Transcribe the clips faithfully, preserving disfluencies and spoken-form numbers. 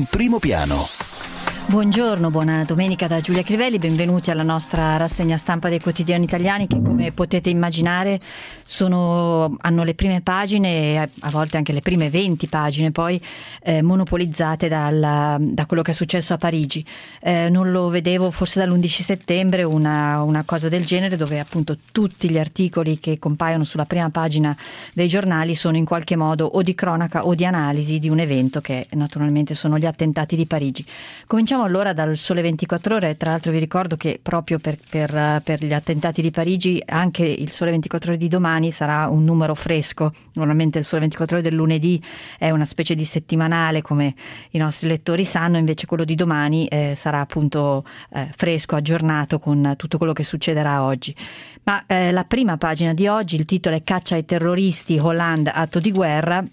in primo piano. Buongiorno, buona domenica da Giulia Crivelli, benvenuti alla nostra rassegna stampa dei quotidiani italiani che, come potete immaginare, sono, hanno le prime pagine e a volte anche le prime venti pagine poi eh, monopolizzate dal, da quello che è successo a Parigi. Eh, non lo vedevo forse dall'undici settembre una, una cosa del genere, dove appunto tutti gli articoli che compaiono sulla prima pagina dei giornali sono in qualche modo o di cronaca o di analisi di un evento che naturalmente sono gli attentati di Parigi. Cominciamo allora dal Sole ventiquattro Ore. Tra l'altro vi ricordo che proprio per, per, per gli attentati di Parigi anche il Sole ventiquattro Ore di domani sarà un numero fresco. Normalmente il Sole ventiquattro Ore del lunedì è una specie di settimanale, come i nostri lettori sanno, invece quello di domani eh, sarà appunto eh, fresco, aggiornato con tutto quello che succederà oggi. Ma eh, la prima pagina di oggi, il titolo è "Caccia ai terroristi, Hollande atto di guerra".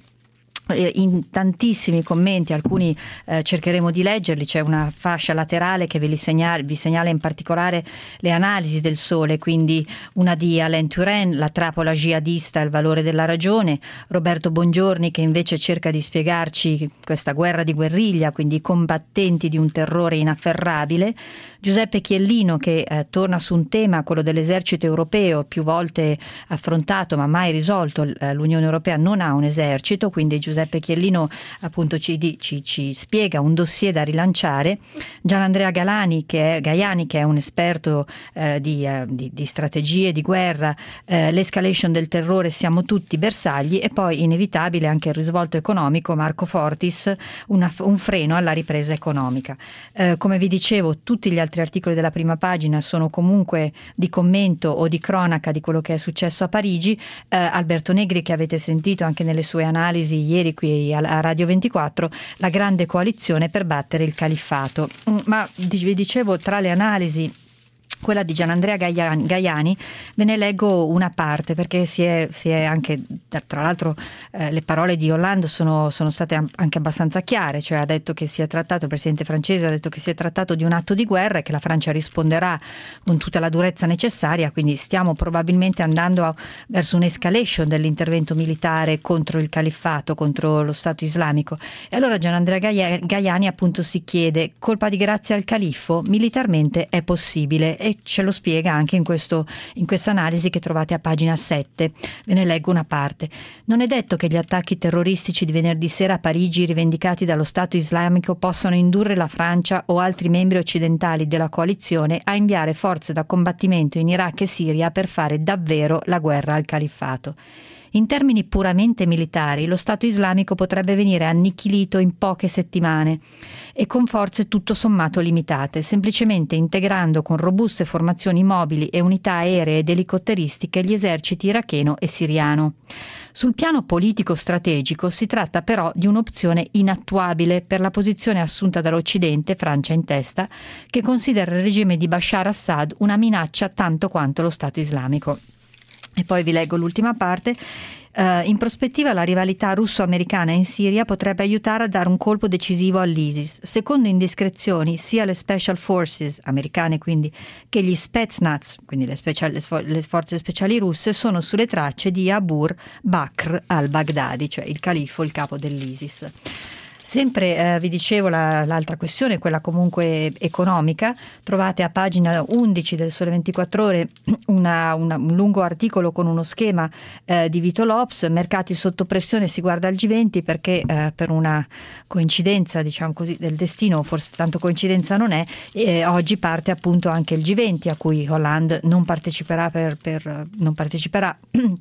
In tantissimi commenti, alcuni eh, cercheremo di leggerli, c'è una fascia laterale che vi segnala, vi segnala in particolare le analisi del Sole, quindi una di Alain Turin, la trappola jihadista e il valore della ragione, Roberto Bongiorni che invece cerca di spiegarci questa guerra di guerriglia, quindi i combattenti di un terrore inafferrabile, Giuseppe Chiellino che eh, torna su un tema, quello dell'esercito europeo, più volte affrontato ma mai risolto. eh, l'Unione Europea non ha un esercito, quindi Giuseppe Giuseppe Chiellino appunto ci, ci, ci spiega un dossier da rilanciare. Gianandrea Galani che è, Gaiani che è un esperto eh, di, eh, di, di strategie di guerra, eh, l'escalation del terrore, siamo tutti bersagli, e poi inevitabile anche il risvolto economico, Marco Fortis, una, un freno alla ripresa economica. Eh, come vi dicevo, tutti gli altri articoli della prima pagina sono comunque di commento o di cronaca di quello che è successo a Parigi. eh, Alberto Negri, che avete sentito anche nelle sue analisi ieri qui a Radio ventiquattro, la grande coalizione per battere il califfato. Ma vi dicevo, tra le analisi, quella di Gianandrea Gaiani, ve ne leggo una parte perché si è, si è anche, tra l'altro eh, le parole di Hollande sono, sono state anche abbastanza chiare, cioè ha detto che si è trattato, il presidente francese ha detto che si è trattato di un atto di guerra e che la Francia risponderà con tutta la durezza necessaria, quindi stiamo probabilmente andando a, verso un'escalation dell'intervento militare contro il califfato, contro lo Stato islamico. E allora Gianandrea Gaiani appunto si chiede: colpa di grazia al califfo? Militarmente è possibile, e ce lo spiega anche in questo in questa analisi che trovate a pagina sette. Ve ne leggo una parte. Non è detto che gli attacchi terroristici di venerdì sera a Parigi, rivendicati dallo Stato islamico, possano indurre la Francia o altri membri occidentali della coalizione a inviare forze da combattimento in Iraq e Siria per fare davvero la guerra al califfato. In termini puramente militari, lo Stato islamico potrebbe venire annichilito in poche settimane e con forze tutto sommato limitate, semplicemente integrando con robuste formazioni mobili e unità aeree ed elicotteristiche gli eserciti iracheno e siriano. Sul piano politico-strategico si tratta però di un'opzione inattuabile per la posizione assunta dall'Occidente, Francia in testa, che considera il regime di Bashar Assad una minaccia tanto quanto lo Stato islamico. E poi vi leggo l'ultima parte. Uh, in prospettiva la rivalità russo-americana in Siria potrebbe aiutare a dare un colpo decisivo all'ISIS. Secondo indiscrezioni, sia le Special Forces americane quindi che gli Spetsnaz, quindi le, special, le, sfor- le forze speciali russe, sono sulle tracce di Abu Bakr al-Baghdadi, cioè il califfo, il capo dell'ISIS. Sempre eh, vi dicevo la, l'altra questione, quella comunque economica. Trovate a pagina undici del Sole ventiquattro Ore una, una, un lungo articolo con uno schema eh, di Vito Lops. Mercati sotto pressione, si guarda al G venti perché eh, per una coincidenza, diciamo così, del destino, forse tanto coincidenza non è, eh, oggi parte appunto anche il G venti a cui Hollande non parteciperà, per, per, non parteciperà.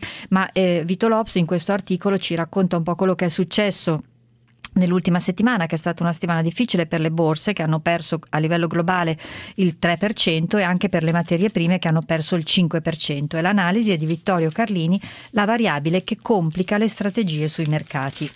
ma eh, Vito Lops in questo articolo ci racconta un po' quello che è successo nell'ultima settimana, che è stata una settimana difficile per le borse, che hanno perso a livello globale il tre per cento, e anche per le materie prime, che hanno perso il cinque per cento. E l'analisi è di Vittorio Carlini, la variabile che complica le strategie sui mercati.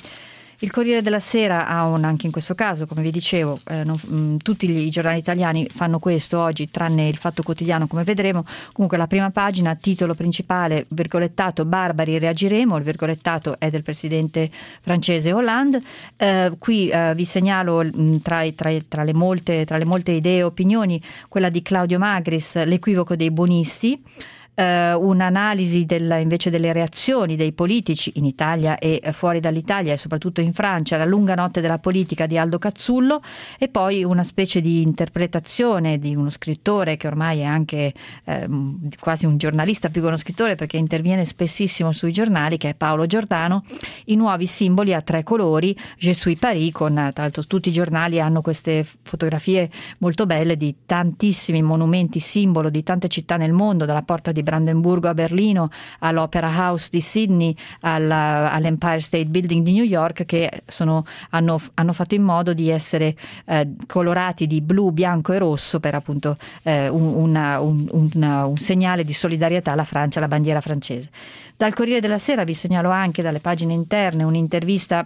Il Corriere della Sera ha un, anche in questo caso, come vi dicevo, eh, non, mh, tutti i giornali italiani fanno questo oggi, tranne il Fatto Quotidiano, come vedremo. Comunque la prima pagina, titolo principale, virgolettato, barbari reagiremo, il virgolettato è del presidente francese Hollande. Eh, qui eh, vi segnalo mh, tra, tra, tra, le molte, tra le molte idee e opinioni quella di Claudio Magris, l'equivoco dei buonisti. eh, un'analisi del, invece delle reazioni dei politici in Italia e fuori dall'Italia e soprattutto in Francia, La lunga notte della politica di Aldo Cazzullo, e poi una specie di interpretazione di uno scrittore che ormai è anche eh, quasi un giornalista più che uno scrittore, perché interviene spessissimo sui giornali, che è Paolo Giordano, I nuovi simboli a tre colori, Je suis Paris, con tra l'altro tutti i giornali hanno queste fotografie molto belle di tantissimi monumenti simbolo di tante città nel mondo, dalla Porta di Brandenburgo a Berlino, all'Opera House di Sydney, alla, all'Empire State Building di New York, che sono, hanno, hanno fatto in modo di essere eh, colorati di blu, bianco e rosso per appunto eh, un, una, un, una, un segnale di solidarietà alla Francia, alla bandiera francese. Dal Corriere della Sera vi segnalo anche dalle pagine interne un'intervista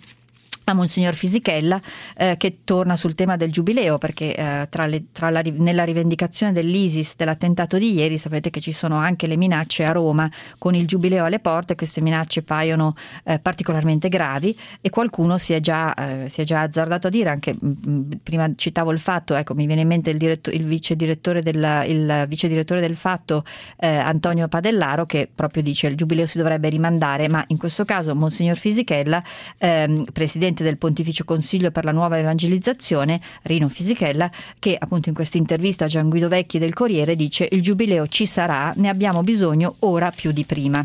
a Monsignor Fisichella eh, che torna sul tema del giubileo, perché eh, tra le, tra la, nella rivendicazione dell'ISIS dell'attentato di ieri sapete che ci sono anche le minacce a Roma con il giubileo alle porte. Queste minacce paiono eh, particolarmente gravi e qualcuno si è già, eh, si è già azzardato a dire anche, mh, prima citavo il Fatto, ecco mi viene in mente il, diretto, il vice direttore del, il vice direttore del Fatto eh, Antonio Padellaro, che proprio dice il giubileo si dovrebbe rimandare, ma in questo caso Monsignor Fisichella, ehm, presidente del Pontificio Consiglio per la Nuova Evangelizzazione, Rino Fisichella, che appunto in questa intervista a Gian Guido Vecchi del Corriere dice: il giubileo ci sarà, ne abbiamo bisogno ora più di prima.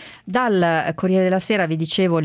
Dal Corriere della Sera vi dicevo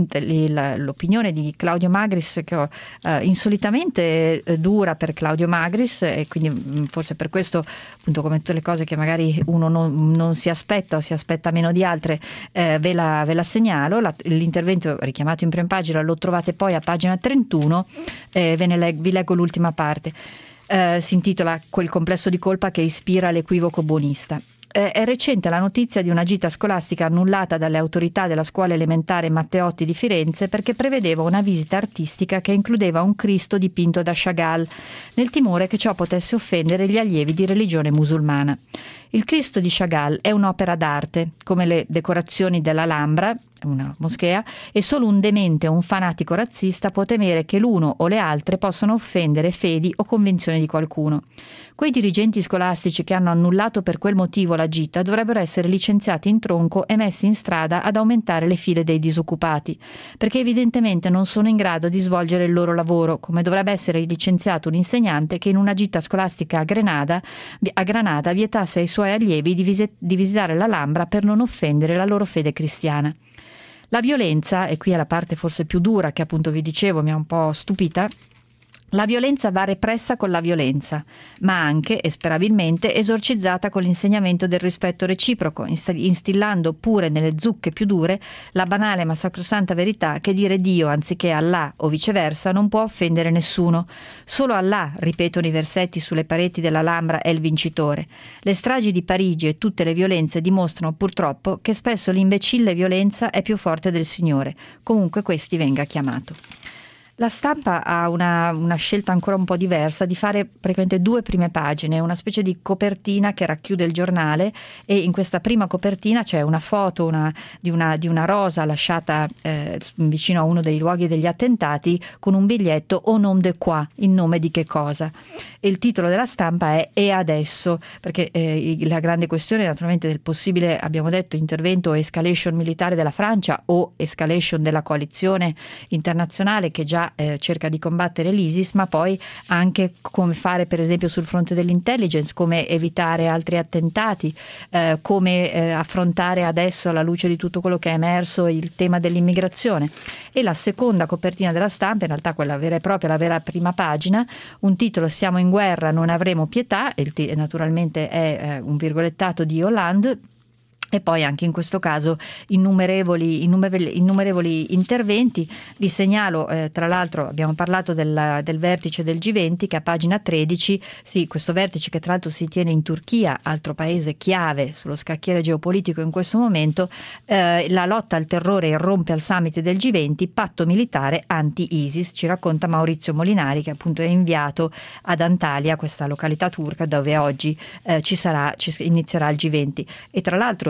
l'opinione di Claudio Magris, che ho, eh, insolitamente eh, dura per Claudio Magris, e quindi mh, forse per questo, appunto, come tutte le cose che magari uno non, non si aspetta o si aspetta meno di altre, eh, ve, la, ve la segnalo. La, l'intervento richiamato in prima pagina lo trovate poi a pagina trentuno, eh, ve ne leg- vi leggo l'ultima parte. Eh, si intitola Quel complesso di colpa che ispira l'equivoco buonista. Eh, è recente la notizia di una gita scolastica annullata dalle autorità della scuola elementare Matteotti di Firenze perché prevedeva una visita artistica che includeva un Cristo dipinto da Chagall, nel timore che ciò potesse offendere gli allievi di religione musulmana. Il Cristo di Chagall è un'opera d'arte, come le decorazioni dell'Alhambra, una moschea, e solo un demente o un fanatico razzista può temere che l'uno o le altre possano offendere fedi o convinzioni di qualcuno. Quei dirigenti scolastici che hanno annullato per quel motivo la gita dovrebbero essere licenziati in tronco e messi in strada ad aumentare le file dei disoccupati, perché evidentemente non sono in grado di svolgere il loro lavoro, come dovrebbe essere licenziato un insegnante che in una gita scolastica a Granada, a Granada vietasse ai suoi allievi di, vis- di visitare l'Alhambra per non offendere la loro fede cristiana. La violenza, e qui è la parte forse più dura che appunto vi dicevo mi ha un po' stupita, la violenza va repressa con la violenza, ma anche, e sperabilmente, esorcizzata con l'insegnamento del rispetto reciproco, instillando pure nelle zucche più dure la banale ma sacrosanta verità che dire Dio anziché Allah o viceversa non può offendere nessuno. Solo Allah, ripetono i versetti sulle pareti dell'Alhambra, è il vincitore. Le stragi di Parigi e tutte le violenze dimostrano purtroppo che spesso l'imbecille violenza è più forte del Signore, comunque questi venga chiamato. La Stampa ha una, una scelta ancora un po' diversa di fare praticamente due prime pagine, una specie di copertina che racchiude il giornale, e in questa prima copertina c'è una foto una, di, una, di una rosa lasciata eh, vicino a uno dei luoghi degli attentati con un biglietto "Au nom de quoi?", in nome di che cosa. E il titolo della Stampa è "E adesso?", perché eh, la grande questione naturalmente del possibile, abbiamo detto, intervento o escalation militare della Francia o escalation della coalizione internazionale che già Eh, cerca di combattere l'ISIS, ma poi anche come fare per esempio sul fronte dell'intelligence, come evitare altri attentati, eh, come eh, affrontare adesso, alla luce di tutto quello che è emerso, il tema dell'immigrazione. E la seconda copertina della Stampa, in realtà quella vera e propria, la vera prima pagina, un titolo "Siamo in guerra, non avremo pietà", e il t- naturalmente è eh, un virgolettato di Hollande. E poi anche in questo caso innumerevoli, innumerevoli, innumerevoli interventi. Vi segnalo, eh, tra l'altro abbiamo parlato del, del vertice del G venti, che a pagina tredici, sì, questo vertice che tra l'altro si tiene in Turchia, altro paese chiave sullo scacchiere geopolitico in questo momento, eh, la lotta al terrore irrompe al summit del G venti, patto militare anti-ISIS, ci racconta Maurizio Molinari, che appunto è inviato ad Antalya, questa località turca dove oggi eh, ci sarà, ci inizierà il G venti. E tra l'altro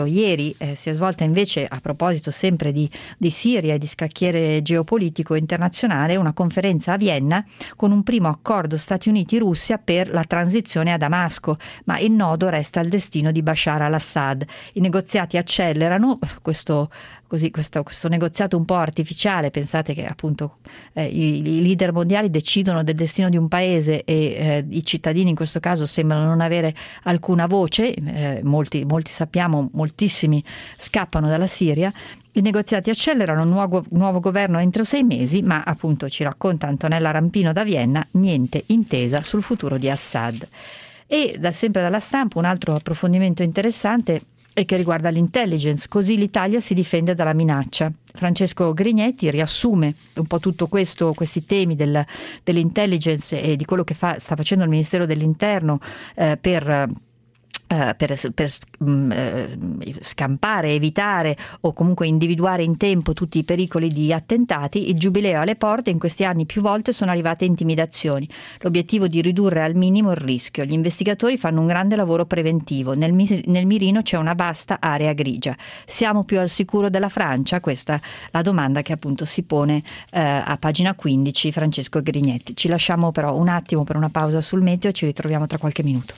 ieri eh, si è svolta invece, a proposito sempre di, di Siria e di scacchiere geopolitico internazionale, una conferenza a Vienna con un primo accordo Stati Uniti-Russia per la transizione a Damasco, ma il nodo resta il destino di Bashar al-Assad. I negoziati accelerano, questo Così, questo, questo negoziato un po' artificiale. Pensate che appunto eh, i, i leader mondiali decidono del destino di un paese e eh, i cittadini in questo caso sembrano non avere alcuna voce, eh, molti, molti sappiamo, moltissimi scappano dalla Siria. I negoziati accelerano, nuovo, nuovo governo entro sei mesi, ma appunto ci racconta Antonella Rampino da Vienna, niente intesa sul futuro di Assad. E da, sempre dalla Stampa un altro approfondimento interessante e che riguarda l'intelligence, così l'Italia si difende dalla minaccia. Francesco Grignetti riassume un po' tutto questo, questi temi del, dell'intelligence e di quello che fa, sta facendo il Ministero dell'Interno eh, per Uh, per, per um, uh, scampare, evitare o comunque individuare in tempo tutti i pericoli di attentati. Il giubileo alle porte, in questi anni più volte sono arrivate intimidazioni. L'obiettivo di ridurre al minimo il rischio. Gli investigatori fanno un grande lavoro preventivo. Nel, nel mirino c'è una vasta area grigia. Siamo più al sicuro della Francia? Questa è la domanda che appunto si pone uh, a pagina quindici Francesco Grignetti. Ci lasciamo però un attimo per una pausa sul meteo e ci ritroviamo tra qualche minuto.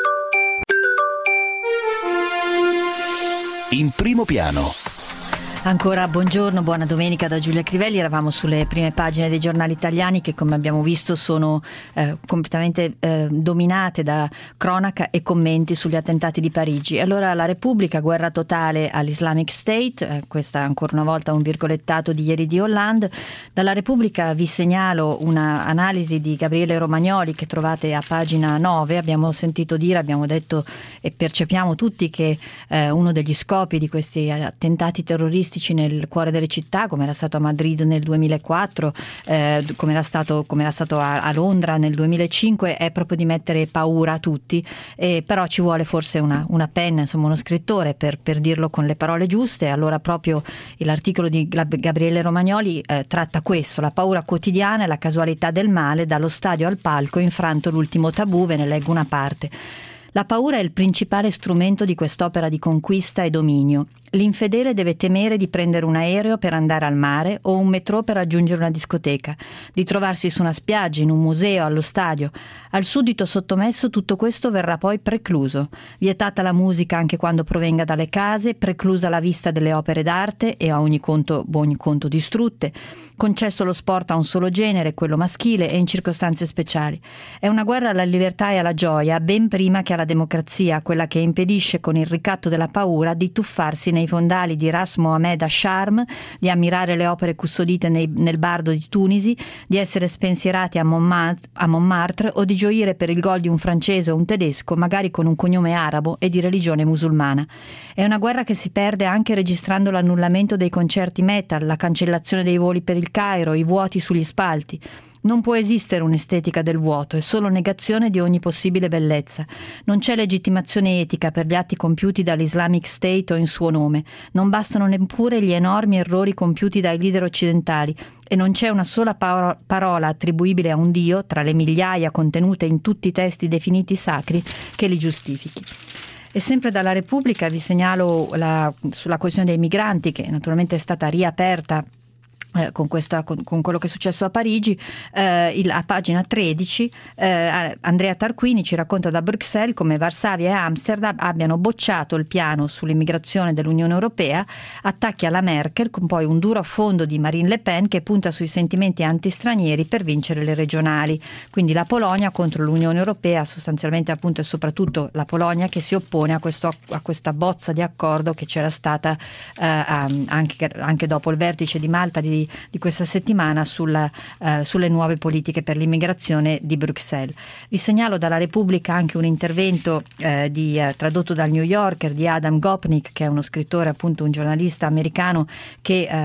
In primo piano. Ancora buongiorno, buona domenica da Giulia Crivelli. Eravamo sulle prime pagine dei giornali italiani che, come abbiamo visto, sono eh, completamente eh, dominate da cronaca e commenti sugli attentati di Parigi. Allora, la Repubblica, guerra totale all'Islamic State, eh, questa è ancora una volta un virgolettato di ieri di Hollande. Dalla Repubblica vi segnalo una analisi di Gabriele Romagnoli che trovate a pagina nove. Abbiamo sentito dire, abbiamo detto e percepiamo tutti che eh, uno degli scopi di questi attentati terroristici nel cuore delle città, come era stato a Madrid nel duemilaquattro, eh, come era stato, come era stato a, a Londra nel duemilacinque, è proprio di mettere paura a tutti, eh, però ci vuole forse una, una penna, insomma uno scrittore per, per dirlo con le parole giuste. Allora proprio l'articolo di Gabriele Romagnoli eh, tratta questo, la paura quotidiana e la casualità del male, dallo stadio al palco, infranto l'ultimo tabù. Ve ne leggo una parte. La paura è il principale strumento di quest'opera di conquista e dominio. L'infedele deve temere di prendere un aereo per andare al mare o un metro per raggiungere una discoteca, di trovarsi su una spiaggia, in un museo, allo stadio. Al suddito sottomesso tutto questo verrà poi precluso. Vietata la musica anche quando provenga dalle case, preclusa la vista delle opere d'arte e a ogni conto, ogni conto distrutte, concesso lo sport a un solo genere, quello maschile, e in circostanze speciali. È una guerra alla libertà e alla gioia, ben prima che alla democrazia, quella che impedisce con il ricatto della paura di tuffarsi nei fondali di Ras Mohammed a Sharm, di ammirare le opere custodite nei, nel bardo di Tunisi, di essere spensierati a Montmartre, a Montmartre o di gioire per il gol di un francese o un tedesco, magari con un cognome arabo e di religione musulmana. È una guerra che si perde anche registrando l'annullamento dei concerti metal, la cancellazione dei voli per il Cairo, i vuoti sugli spalti. Non può esistere un'estetica del vuoto, è solo negazione di ogni possibile bellezza. Non c'è legittimazione etica per gli atti compiuti dall'Islamic State o in suo nome. Non bastano neppure gli enormi errori compiuti dai leader occidentali e non c'è una sola paro- parola attribuibile a un dio, tra le migliaia contenute in tutti i testi definiti sacri, che li giustifichi. E sempre dalla Repubblica vi segnalo la, sulla questione dei migranti, che naturalmente è stata riaperta Eh, con, questa, con, con quello che è successo a Parigi. eh, il, a pagina tredici eh, Andrea Tarquini ci racconta da Bruxelles come Varsavia e Amsterdam abbiano bocciato il piano sull'immigrazione dell'Unione Europea, attacchi alla Merkel con poi un duro affondo di Marine Le Pen che punta sui sentimenti antistranieri per vincere le regionali. Quindi la Polonia contro l'Unione Europea, sostanzialmente appunto e soprattutto la Polonia che si oppone a, questo, a questa bozza di accordo che c'era stata eh, anche, anche dopo il vertice di Malta di di questa settimana sulla, uh, sulle nuove politiche per l'immigrazione di Bruxelles. Vi segnalo dalla Repubblica anche un intervento uh, di, uh, tradotto dal New Yorker di Adam Gopnik, che è uno scrittore, appunto un giornalista americano che uh,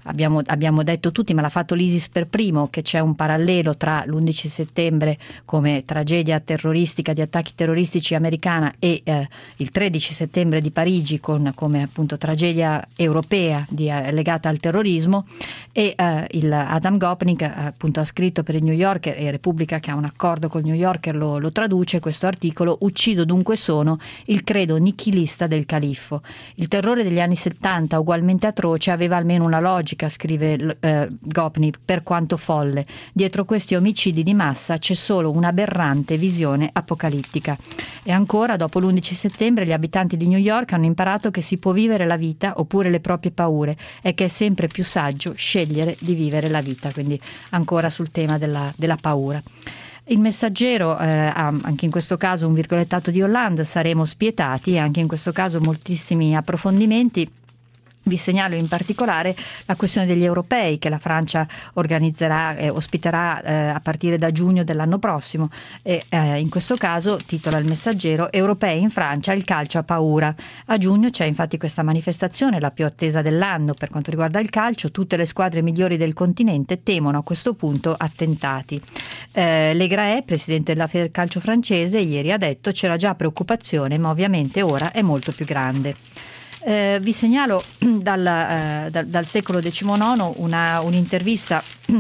abbiamo, abbiamo detto tutti, ma l'ha fatto l'ISIS per primo, che c'è un parallelo tra l'undici settembre come tragedia terroristica di attacchi terroristici americana e eh, il tredici settembre di Parigi con, come appunto tragedia europea di, eh, legata al terrorismo. E eh, il Adam Gopnik eh, appunto ha scritto per il New Yorker, e Repubblica, che ha un accordo col New Yorker, lo, lo traduce questo articolo: uccido dunque sono, il credo nichilista del califfo. Il terrore degli anni settanta, ugualmente atroce, aveva almeno una logica, scrive eh, Gopnik, per quanto folle. Dietro questi omicidi di massa c'è solo un'aberrante visione apocalittica. E ancora, dopo l'undici settembre, gli abitanti di New York hanno imparato che si può vivere la vita oppure le proprie paure, e che è sempre più saggio scegliere di vivere la vita. Quindi ancora sul tema della, della paura. Il Messaggero eh, ha anche in questo caso un virgolettato di Hollande: saremo spietati, e anche in questo caso moltissimi approfondimenti. Vi segnalo in particolare la questione degli europei, che la Francia organizzerà e eh, ospiterà eh, a partire da giugno dell'anno prossimo, e eh, in questo caso, titola il Messaggero, europei in Francia, il calcio ha paura. A giugno c'è infatti questa manifestazione, la più attesa dell'anno per quanto riguarda il calcio. Tutte le squadre migliori del continente temono a questo punto attentati. Eh, Legraé, presidente della Federcalcio francese, ieri ha detto: c'era già preoccupazione, ma ovviamente ora è molto più grande. Eh, vi segnalo dal, eh, dal, dal secolo diciannove una, un'intervista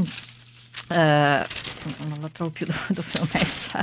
Uh, non lo trovo più dove l'ho messa.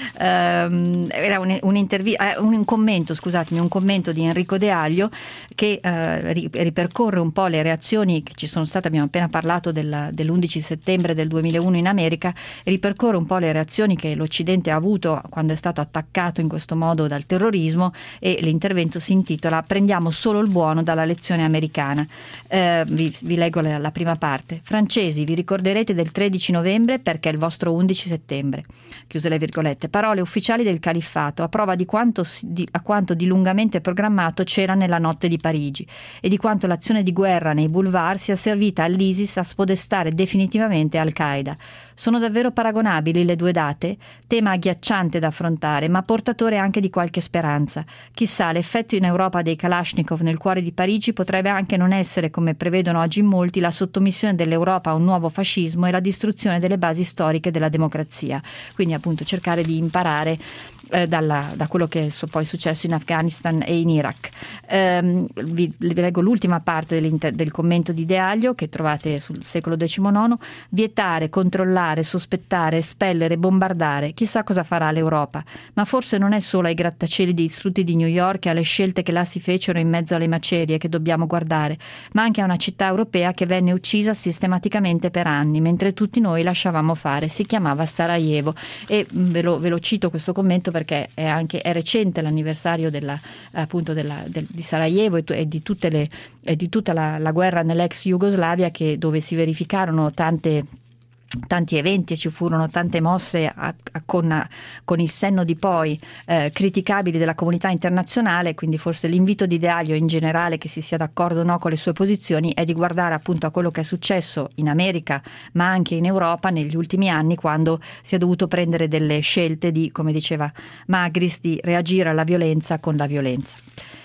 Uh, era un, un'intervista, uh, un commento, scusatemi, un commento di Enrico De Aglio, che uh, ripercorre un po' le reazioni che ci sono state. Abbiamo appena parlato del, dell'undici settembre del duemilauno in America, ripercorre un po' le reazioni che l'Occidente ha avuto quando è stato attaccato in questo modo dal terrorismo, e l'intervento si intitola "Prendiamo solo il buono dalla lezione americana". Uh, vi, vi leggo la, la prima parte. Francesi, vi ricorderete del tredici novembre perché è il vostro undici settembre, chiuse le virgolette. Parole ufficiali del califfato a prova di quanto, di, a quanto di lungamente programmato c'era nella notte di Parigi, e di quanto l'azione di guerra nei boulevard sia servita all'ISIS a spodestare definitivamente Al-Qaeda. Sono davvero paragonabili le due date? Tema agghiacciante da affrontare, ma portatore anche di qualche speranza. Chissà, l'effetto in Europa dei Kalashnikov nel cuore di Parigi potrebbe anche non essere, come prevedono oggi in molti, la sottomissione dell'Europa a un nuovo fascismo e la distruzione delle basi storiche della democrazia. Quindi appunto cercare di imparare eh, dalla, da quello che è poi successo in Afghanistan e in Iraq. Ehm, vi, vi leggo l'ultima parte del commento di De Aglio, che trovate sul secolo diciannove. Vietare, controllare, sospettare, espellere, bombardare. Chissà cosa farà l'Europa. Ma forse non è solo ai grattacieli distrutti di New York e alle scelte che là si fecero in mezzo alle macerie che dobbiamo guardare, ma anche a una città europea che venne uccisa sistematicamente per anni, mentre tutti noi lasciavamo fare. Si chiamava Sarajevo. E ve lo, ve lo cito questo commento perché è anche è recente l'anniversario della, appunto della, del, di Sarajevo e, e di tutte le e di tutta la, la guerra nell'ex Jugoslavia, che dove si verificarono tante tanti eventi e ci furono tante mosse a, a, con, con il senno di poi eh, criticabili della comunità internazionale. Quindi forse l'invito di De Aglio in generale, che si sia d'accordo o no con le sue posizioni, è di guardare appunto a quello che è successo in America ma anche in Europa negli ultimi anni, quando si è dovuto prendere delle scelte di, come diceva Magris, di reagire alla violenza con la violenza.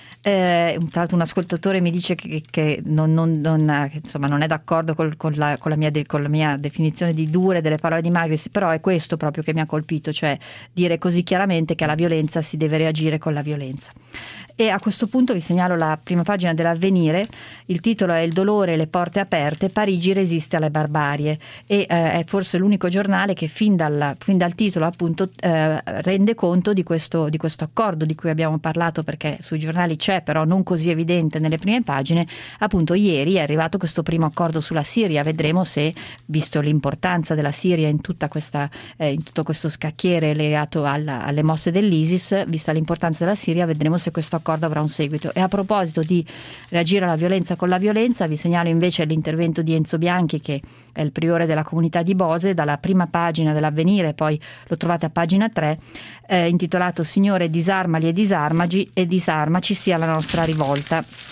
Eh, tra l'altro un ascoltatore mi dice che, che, non, non, non, che insomma non è d'accordo col, con, la, con, la mia de, con la mia definizione di dure delle parole di Magris, però è questo proprio che mi ha colpito, cioè dire così chiaramente che alla violenza si deve reagire con la violenza. E a questo punto vi segnalo la prima pagina dell'Avvenire. Il titolo è "Il dolore e le porte aperte, Parigi resiste alle barbarie", e eh, è forse l'unico giornale che fin dal, fin dal titolo appunto eh, rende conto di questo, di questo accordo di cui abbiamo parlato, perché sui giornali c'è, però non così evidente nelle prime pagine. Appunto ieri è arrivato questo primo accordo sulla Siria. Vedremo se, visto l'importanza della Siria in tutta questa eh, in tutto questo scacchiere legato alla, alle mosse dell'ISIS, vista l'importanza della Siria, vedremo se questo accordo avrà un seguito. E a proposito di reagire alla violenza con la violenza, vi segnalo invece l'intervento di Enzo Bianchi, che è il priore della comunità di Bose, dalla prima pagina dell'Avvenire, poi lo trovate a pagina tre, eh, intitolato "Signore, disarmali e disarmaci e disarmaci sia la nostra rivolta".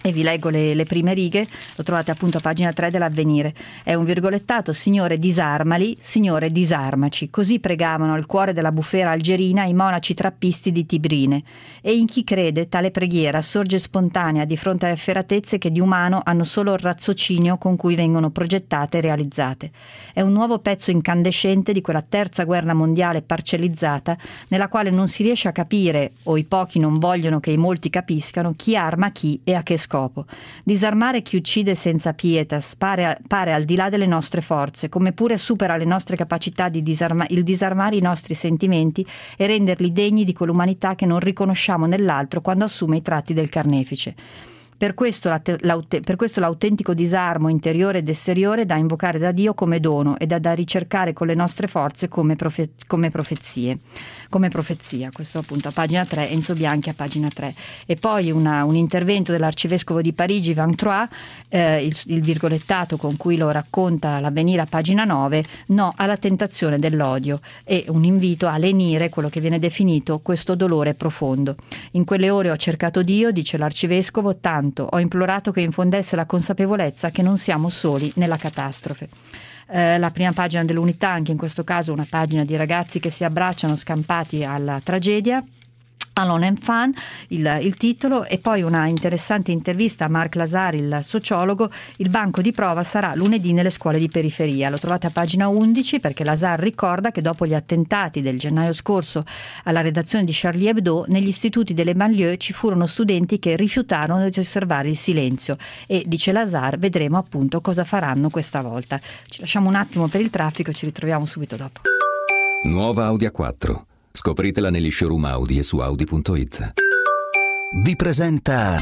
E vi leggo le, le prime righe, lo trovate appunto a pagina tre dell'Avvenire. È un virgolettato: Signore disarmali, Signore disarmaci. Così pregavano al cuore della bufera algerina i monaci trappisti di Tibrine. E in chi crede tale preghiera sorge spontanea di fronte a efferatezze che di umano hanno solo il raziocinio con cui vengono progettate e realizzate. È un nuovo pezzo incandescente di quella terza guerra mondiale parcellizzata nella quale non si riesce a capire, o i pochi non vogliono che i molti capiscano, chi arma chi e a che scopo. Disarmare chi uccide senza pietas pare, pare al di là delle nostre forze, come pure supera le nostre capacità di disarma- il disarmare i nostri sentimenti e renderli degni di quell'umanità che non riconosciamo nell'altro quando assume i tratti del carnefice. Per questo, per questo l'autentico disarmo interiore ed esteriore da invocare da Dio come dono e da, da ricercare con le nostre forze come, profe, come profezie. Come profezia, questo appunto a pagina tre, Enzo Bianchi a pagina tre. E poi una, un intervento dell'arcivescovo di Parigi, Van Trois, eh, il, il virgolettato con cui lo racconta l'Avvenire a pagina nove, no alla tentazione dell'odio, e un invito a lenire quello che viene definito questo dolore profondo. In quelle ore ho cercato Dio, dice l'arcivescovo, tanto ho implorato che infondesse la consapevolezza che non siamo soli nella catastrofe. Eh, la prima pagina dell'Unità, anche in questo caso una pagina di ragazzi che si abbracciano scampati alla tragedia. Alone and Fun, il, il titolo, e poi una interessante intervista a Marc Lazar, il sociologo. Il banco di prova sarà lunedì nelle scuole di periferia. Lo trovate a pagina undici, perché Lazar ricorda che dopo gli attentati del gennaio scorso alla redazione di Charlie Hebdo, negli istituti delle banlieue ci furono studenti che rifiutarono di osservare il silenzio, e dice Lazar, vedremo appunto cosa faranno questa volta. Ci lasciamo un attimo per il traffico e ci ritroviamo subito dopo. Nuova Audi A quattro. Scopritela negli showroom Audi e su Audi punto it. Vi presenta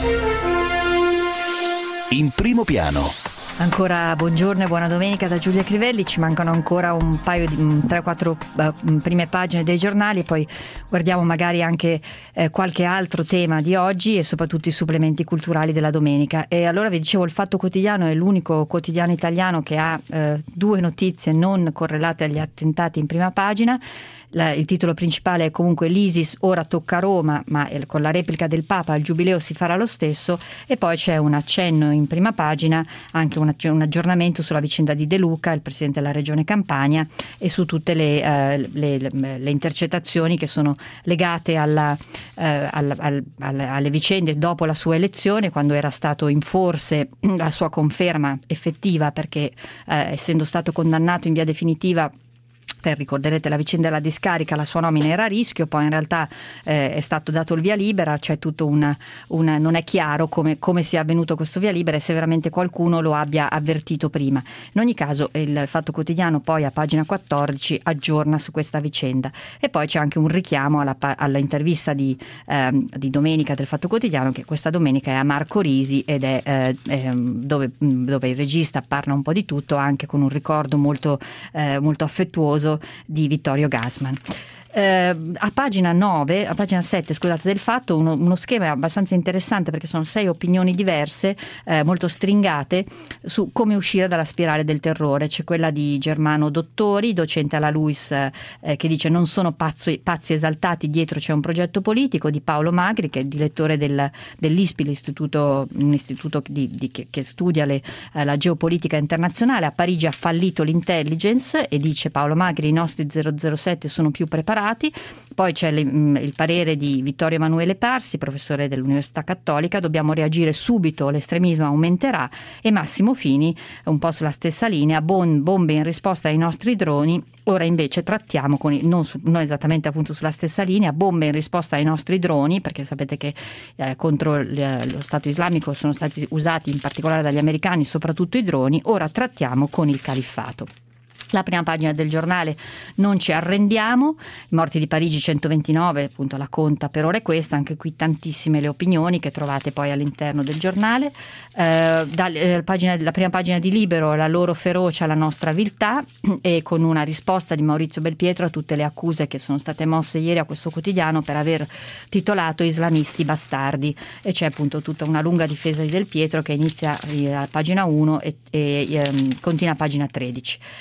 In primo piano. Ancora buongiorno e buona domenica da Giulia Crivelli. Ci mancano ancora un paio di tre o quattro uh, prime pagine dei giornali, e poi guardiamo magari anche eh, qualche altro tema di oggi e soprattutto i supplementi culturali della domenica. E allora vi dicevo, il Fatto Quotidiano è l'unico quotidiano italiano che ha eh, due notizie non correlate agli attentati in prima pagina. La, il titolo principale è comunque l'ISIS ora tocca Roma, ma con la replica del Papa al Giubileo si farà lo stesso, e poi c'è un accenno in prima pagina, anche un, un aggiornamento sulla vicenda di De Luca, il presidente della regione Campania, e su tutte le, uh, le, le, le intercettazioni che sono legate alla, uh, alla, al, alle, alle vicende dopo la sua elezione, quando era stato in forse la sua conferma effettiva, perché uh, essendo stato condannato in via definitiva, per, ricorderete la vicenda della discarica, la sua nomina era a rischio, poi in realtà eh, è stato dato il via libera. C'è tutto una, una non è chiaro come, come sia avvenuto questo via libera e se veramente qualcuno lo abbia avvertito prima. In ogni caso il Fatto Quotidiano poi a pagina quattordici aggiorna su questa vicenda, e poi c'è anche un richiamo alla, alla intervista di, ehm, di domenica del Fatto Quotidiano, che questa domenica è a Marco Risi, ed è eh, eh, dove, dove il regista parla un po' di tutto, anche con un ricordo molto, eh, molto affettuoso di Vittorio Gassman. Eh, a pagina nove, a pagina sette scusate del Fatto, uno, uno schema abbastanza interessante, perché sono sei opinioni diverse, eh, molto stringate, su come uscire dalla spirale del terrore. C'è quella di Germano Dottori, docente alla LUISS, eh, che dice non sono pazzi, pazzi esaltati, dietro c'è un progetto politico, di Paolo Magri, che è il direttore del, dell'I S P I, l'istituto, un istituto di, di, che, che studia le, eh, la geopolitica internazionale. A Parigi ha fallito l'intelligence, e dice Paolo Magri i nostri zero zero sette sono più preparati. Poi c'è le, il parere di Vittorio Emanuele Parsi, professore dell'Università Cattolica: dobbiamo reagire subito, l'estremismo aumenterà. E Massimo Fini, un po' sulla stessa linea: bon, bombe in risposta ai nostri droni. Ora invece trattiamo con il, non, su, non esattamente appunto sulla stessa linea, bombe in risposta ai nostri droni, perché sapete che eh, contro l, lo Stato islamico sono stati usati in particolare dagli americani soprattutto i droni. Ora trattiamo con il califfato. La prima pagina del Giornale: non ci arrendiamo, i morti di Parigi centoventinove, appunto la conta per ora è questa, anche qui tantissime le opinioni che trovate poi all'interno del giornale. Eh, da, eh, pagina, la prima pagina di Libero: la loro ferocia, la nostra viltà, e con una risposta di Maurizio Belpietro a tutte le accuse che sono state mosse ieri a questo quotidiano per aver titolato islamisti bastardi, e c'è appunto tutta una lunga difesa di Belpietro che inizia a pagina uno e, e, e continua a pagina tredici. Eh,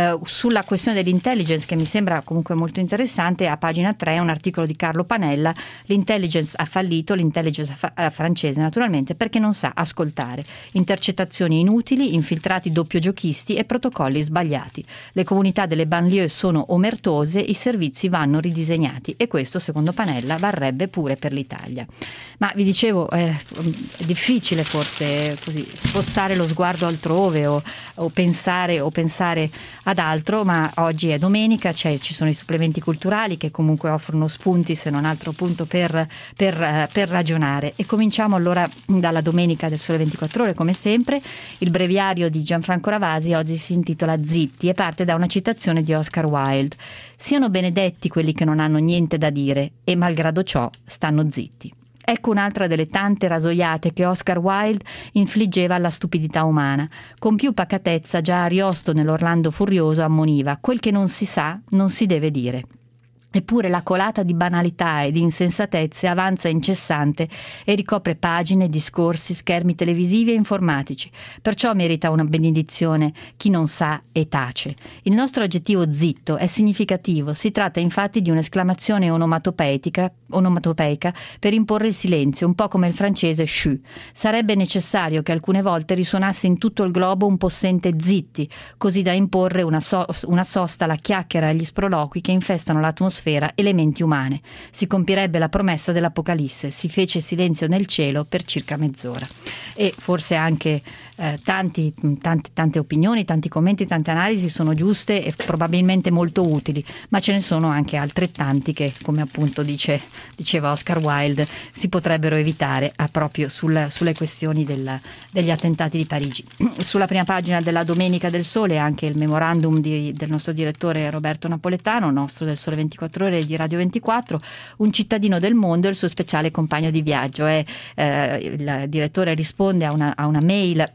Eh, sulla questione dell'intelligence, che mi sembra comunque molto interessante, a pagina tre un articolo di Carlo Panella: l'intelligence ha fallito, l'intelligence fa- eh, francese naturalmente, perché non sa ascoltare, intercettazioni inutili, infiltrati doppiogiochisti e protocolli sbagliati. Le comunità delle banlieue sono omertose, i servizi vanno ridisegnati, e questo secondo Panella varrebbe pure per l'Italia. Ma vi dicevo, eh, è difficile forse così spostare lo sguardo altrove o, o pensare o pensare ad altro, ma oggi è domenica, cioè ci sono i supplementi culturali che comunque offrono spunti, se non altro punto, per, per, per ragionare. E cominciamo allora dalla domenica del Sole ventiquattro Ore, come sempre. Il breviario di Gianfranco Ravasi oggi si intitola Zitti e parte da una citazione di Oscar Wilde: siano benedetti quelli che non hanno niente da dire e malgrado ciò stanno zitti. Ecco un'altra delle tante rasoiate che Oscar Wilde infliggeva alla stupidità umana. Con più pacatezza già Ariosto nell'Orlando Furioso ammoniva: quel che non si sa non si deve dire. Eppure la colata di banalità e di insensatezze avanza incessante e ricopre pagine, discorsi, schermi televisivi e informatici. Perciò merita una benedizione chi non sa e tace. Il nostro aggettivo zitto è significativo. Si tratta infatti di un'esclamazione onomatopeica, onomatopeica per imporre il silenzio, un po' come il francese chut. Sarebbe necessario che alcune volte risuonasse in tutto il globo un possente zitti, così da imporre una, so- una sosta alla chiacchiera e agli sproloqui che infestano l'atmosfera e le menti umane. Si compirebbe la promessa dell'Apocalisse: si fece silenzio nel cielo per circa mezz'ora. E forse anche eh, tanti, tante, tante opinioni, tanti commenti, tante analisi sono giuste e probabilmente molto utili, ma ce ne sono anche altrettanti che, come appunto dice, diceva Oscar Wilde, si potrebbero evitare a proprio sul, sulle questioni del, degli attentati di Parigi. Sulla prima pagina della Domenica del Sole anche il memorandum di, del nostro direttore Roberto Napoletano, nostro del Sole ventiquattro Ore di Radio ventiquattro: un cittadino del mondo e il suo speciale compagno di viaggio. E, eh, il direttore risponde a una, a una mail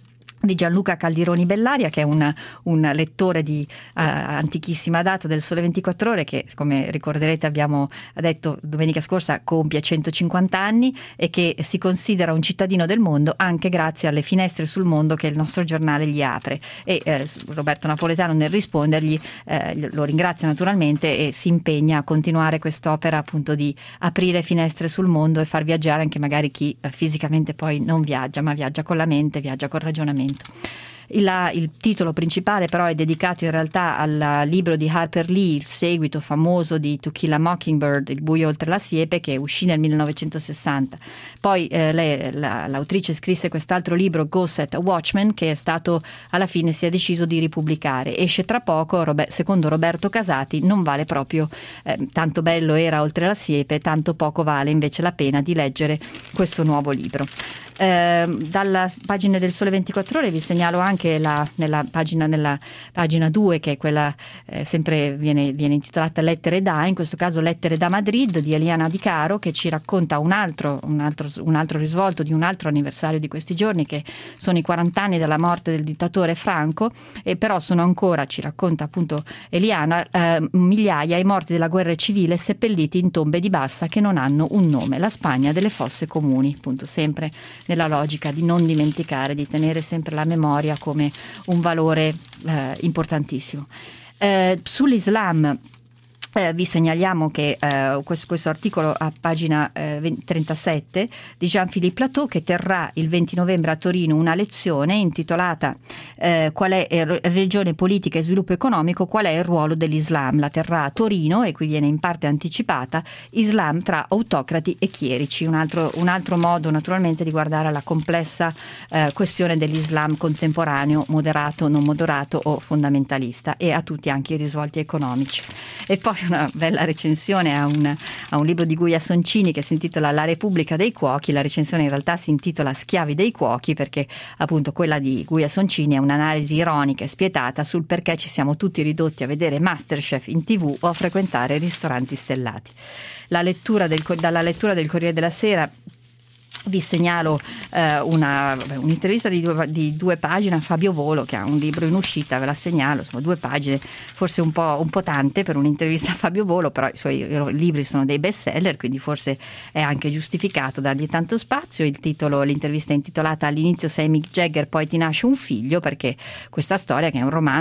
di Gianluca Caldironi Bellaria, che è un, un lettore di uh, antichissima data del Sole ventiquattro Ore, che, come ricorderete, abbiamo detto domenica scorsa compie centocinquanta anni e che si considera un cittadino del mondo anche grazie alle finestre sul mondo che il nostro giornale gli apre. E eh, Roberto Napoletano, nel rispondergli, eh, lo ringrazia naturalmente e si impegna a continuare quest'opera appunto di aprire finestre sul mondo e far viaggiare anche magari chi eh, fisicamente poi non viaggia, ma viaggia con la mente, viaggia col ragionamento. Il, il titolo principale però è dedicato in realtà al libro di Harper Lee, il seguito famoso di To Kill a Mockingbird, Il buio oltre la siepe, che uscì nel millenovecentosessanta. Poi eh, lei, la, l'autrice scrisse quest'altro libro, Go Set a Watchman, che è stato, alla fine si è deciso di ripubblicare. Esce tra poco. Robe- secondo Roberto Casati non vale proprio, eh, tanto bello era Oltre la siepe, tanto poco vale invece la pena di leggere questo nuovo libro. Eh, dalla pagina del Sole ventiquattro Ore vi segnalo anche la, nella pagina nella pagina due, che è quella eh, sempre viene, viene intitolata Lettere da, in questo caso Lettere da Madrid di Eliana Di Caro, che ci racconta un altro, un altro, un altro risvolto di un altro anniversario di questi giorni, che sono i quaranta anni dalla morte del dittatore Franco, e però sono ancora, ci racconta appunto Eliana, eh, migliaia i morti della guerra civile seppelliti in tombe di Bassa che non hanno un nome, la Spagna delle fosse comuni, appunto sempre nella logica di non dimenticare, di tenere sempre la memoria come un valore eh, importantissimo. Eh, sull'Islam Eh, vi segnaliamo che eh, questo, questo articolo a pagina eh, trentasette di Jean-Philippe Plateau, che terrà il venti novembre a Torino una lezione intitolata eh, qual è eh, religione, politica e sviluppo economico, qual è il ruolo dell'Islam. La terrà a Torino e qui viene in parte anticipata: Islam tra autocrati e chierici, un altro, un altro modo naturalmente di guardare alla complessa eh, questione dell'Islam contemporaneo, moderato, non moderato o fondamentalista, e a tutti anche i risvolti economici. E poi una bella recensione a un, a un libro di Guia Soncini che si intitola La Repubblica dei Cuochi. La recensione in realtà si intitola Schiavi dei Cuochi, perché appunto quella di Guia Soncini è un'analisi ironica e spietata sul perché ci siamo tutti ridotti a vedere Masterchef in tivù o a frequentare ristoranti stellati. La lettura del, dalla lettura del Corriere della Sera vi segnalo eh, una, un'intervista di due, di due pagine a Fabio Volo, che ha un libro in uscita, ve la segnalo, sono due pagine, forse un po', un po' tante per un'intervista a Fabio Volo, però i suoi i libri sono dei best seller, quindi forse è anche giustificato dargli tanto spazio. Il titolo, l'intervista è intitolata All'inizio sei Mick Jagger, poi ti nasce un figlio, perché questa storia, che è un romanzo, ma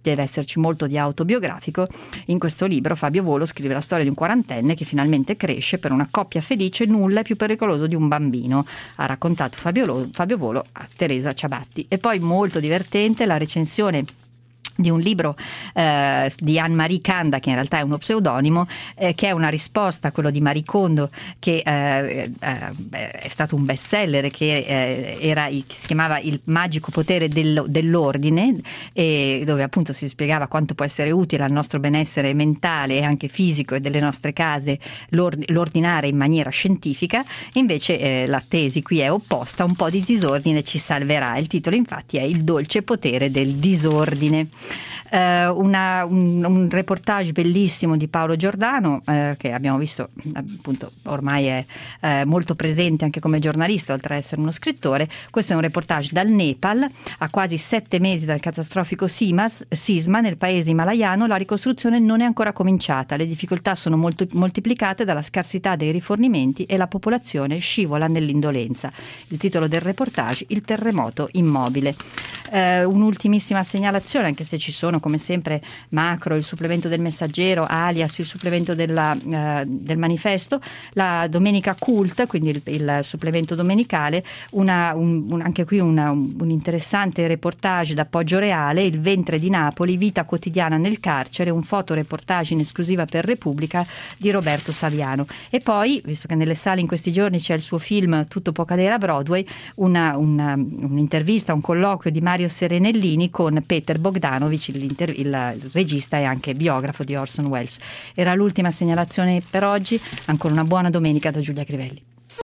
deve esserci molto di autobiografico. In questo libro Fabio Volo scrive la storia di un quarantenne che finalmente cresce. Per una coppia felice nulla è più pericoloso di un bambino, ha raccontato Fabio, Lo, Fabio Volo a Teresa Ciabatti. E poi molto divertente la recensione di un libro eh, di Anne-Marie Canda, che in realtà è uno pseudonimo, eh, che è una risposta a quello di Marie Kondo, che eh, eh, è stato un bestseller, che eh, era che si chiamava Il magico potere del, dell'ordine, e dove appunto si spiegava quanto può essere utile al nostro benessere mentale e anche fisico e delle nostre case l'ord- l'ordinare in maniera scientifica. Invece eh, la tesi qui è opposta: un po' di disordine ci salverà. Il titolo infatti è Il dolce potere del disordine. Uh, una, un, un reportage bellissimo di Paolo Giordano, uh, che abbiamo visto, appunto, ormai è uh, molto presente anche come giornalista, oltre ad essere uno scrittore. Questo è un reportage dal Nepal. A quasi sette mesi dal catastrofico Simas, sisma nel paese himalayano, la ricostruzione non è ancora cominciata. Le difficoltà sono molto moltiplicate dalla scarsità dei rifornimenti e la popolazione scivola nell'indolenza. Il titolo del reportage: Il terremoto immobile. Uh, un'ultimissima segnalazione, anche se ci sono come sempre Macro, il supplemento del Messaggero, Alias, il supplemento della, uh, del Manifesto, la Domenica Cult, quindi il, il supplemento domenicale, una, un, un, anche qui una, un, un interessante reportage da Poggio Reale, Il ventre di Napoli, vita quotidiana nel carcere, un fotoreportage in esclusiva per Repubblica di Roberto Saviano. E poi, visto che nelle sale in questi giorni c'è il suo film Tutto può cadere a Broadway, una, una, un'intervista, un colloquio di Mario Serenellini con Peter Bogdanovich, il, il regista e anche biografo di Orson Welles. Era l'ultima segnalazione per oggi. Ancora una buona domenica da Giulia Crivelli.